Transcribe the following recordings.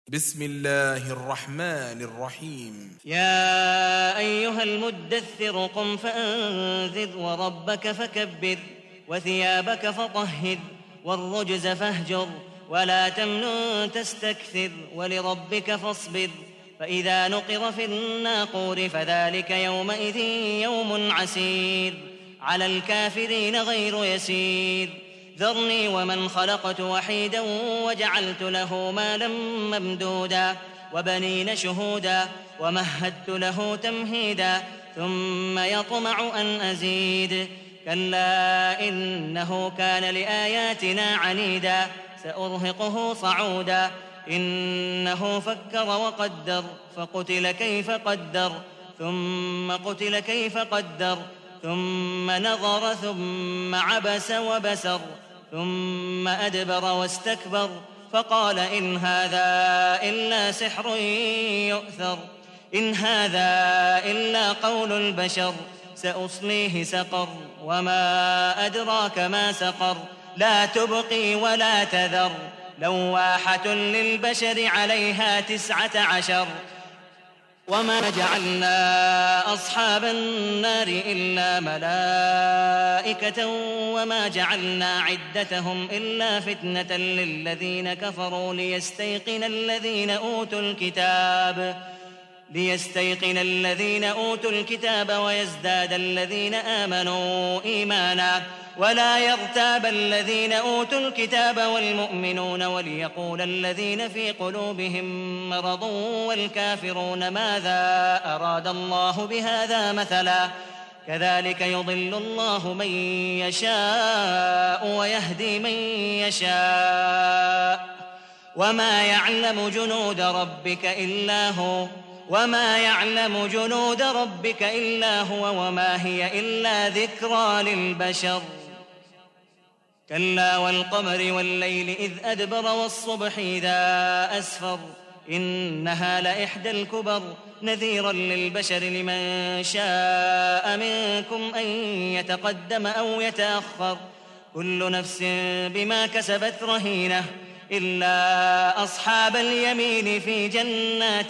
بسم الله الرحمن الرحيم. يا أيها المدثر قم فأنذر وربك فكبر وثيابك فطهر والرجز فاهجر ولا تمنن تستكثر ولربك فاصبر فإذا نقر في الناقور فذلك يومئذ يوم عسير على الكافرين غير يسير ذرني ومن خلقت وحيدا وجعلت له مالا ممدودا وبنين شهودا ومهدت له تمهيدا ثم يطمع أن أزيد كلا إنه كان لآياتنا عنيدا سأرهقه صعودا إنه فكر وقدر فقتل كيف قدر ثم قتل كيف قدر ثم نظر ثم عبس وبسر ثم أدبر واستكبر فقال إن هذا إلا سحر يؤثر إن هذا إلا قول البشر سأصليه سقر وما أدراك ما سقر لا تبقي ولا تذر لواحة للبشر عليها 19 وما جعلنا أصحاب النار إلا ملائكة وما جعلنا عدتهم إلا فتنة للذين كفروا ليستيقن الذين أوتوا الكتاب ويزداد الذين آمنوا إيمانا ولا يرتاب الذين أوتوا الكتاب والمؤمنون وليقول الذين في قلوبهم مرض والكافرون ماذا أراد الله بهذا مثلا كذلك يضل الله من يشاء ويهدي من يشاء وما يعلم جنود ربك إلا هو وما هي إلا ذكرى للبشر كلا والقمر والليل إذ أدبر والصبح إذا أسفر إنها لإحدى الكبر نذيرا للبشر لمن شاء منكم أن يتقدم أو يتأخر كل نفس بما كسبت رهينة إلا أصحاب اليمين في جنات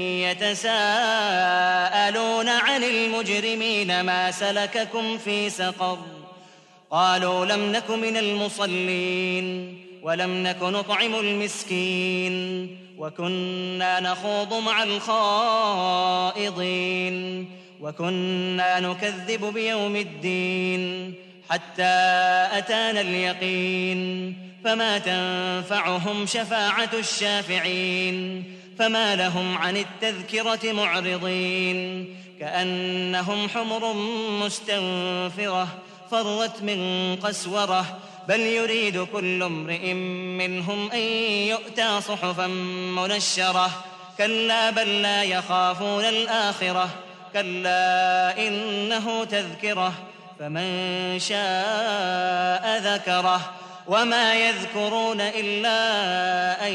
يتساءلون عن المجرمين ما سلككم في سقر قالوا لم نك من المصلين ولم نك نطعم المسكين وكنا نخوض مع الخائضين وكنا نكذب بيوم الدين حتى أتانا اليقين فما تنفعهم شفاعة الشافعين فما لهم عن التذكرة معرضين كأنهم حمر مستنفرة فرت من قسورة بل يريد كل امرئ منهم أن يؤتى صحفا منشرة كلا بل لا يخافون الآخرة كلا إنه تذكرة فمن شاء ذكره وما يذكرون إلا أن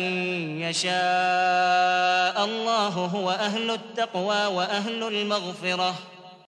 يشاء الله هو أهل التقوى وأهل المغفرة